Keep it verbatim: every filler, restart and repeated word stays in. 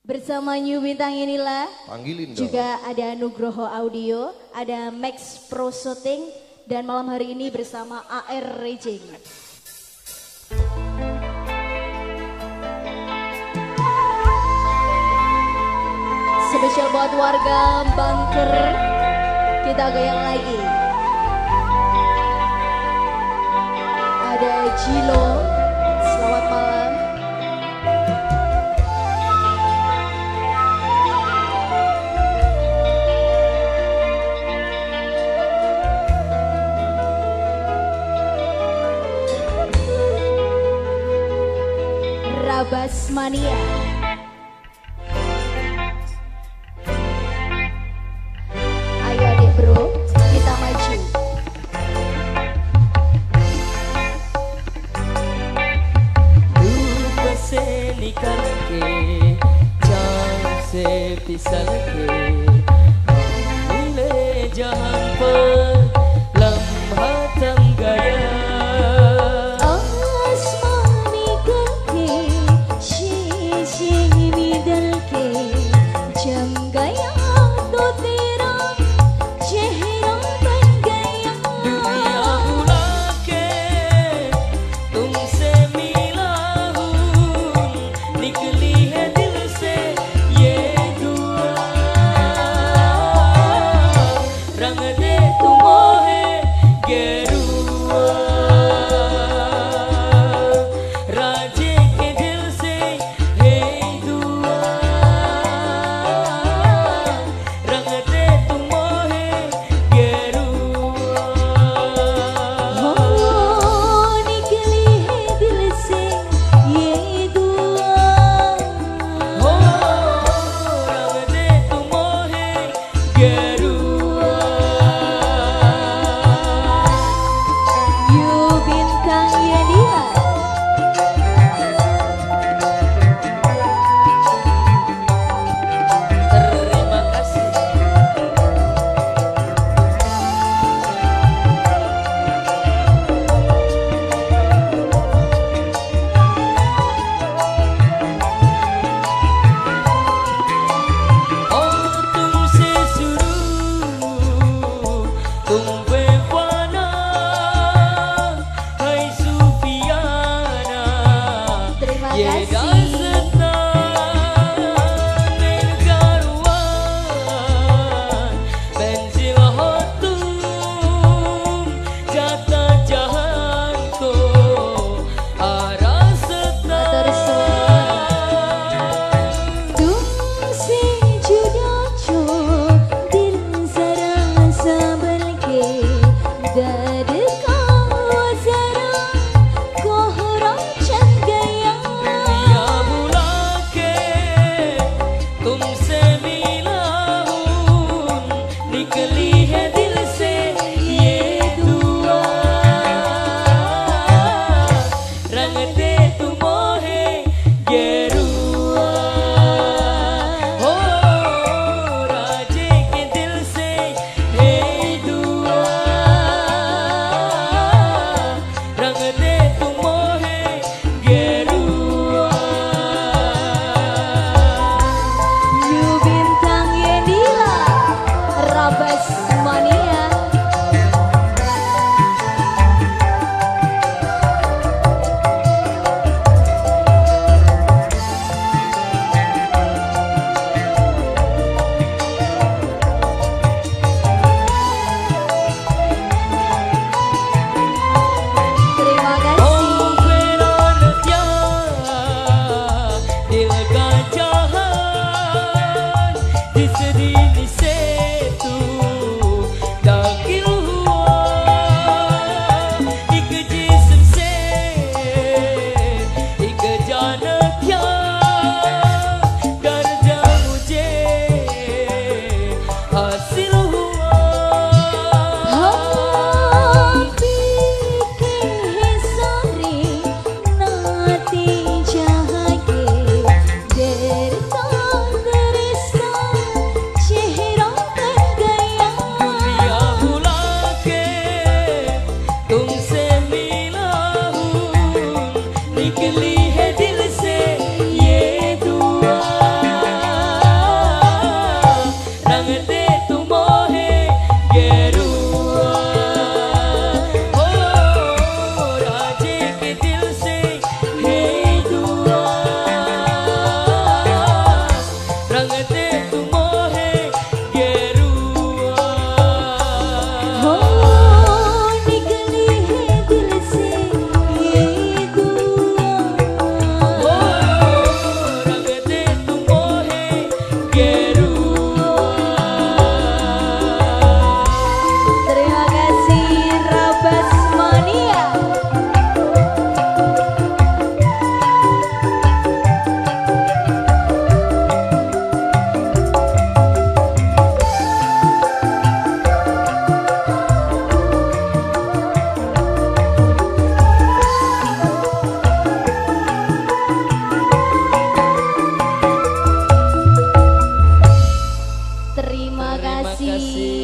Bersama New Bintang inilah Panggilin dong. juga ada Nugroho Audio, ada Max Pro Shooting, dan malam hari ini bersama A R Racing. Spesial buat warga Bunker, kita goyang lagi. Ada Jilo, selamat malam. Rabas Mania. Ayo adik bro, kita maju. रूप से निकल के चाँद से फिसल के मिले जहाँ पर लम्हा थम गया आसमानी करके शीशे में डल के जम गया तो तेरा चेहरा बन गया। दुनिया भुला के तुमसे मिला हूँ, निकली है दिल से ये दुआ, रंग दे तुम Terima Terima kasih. kasih.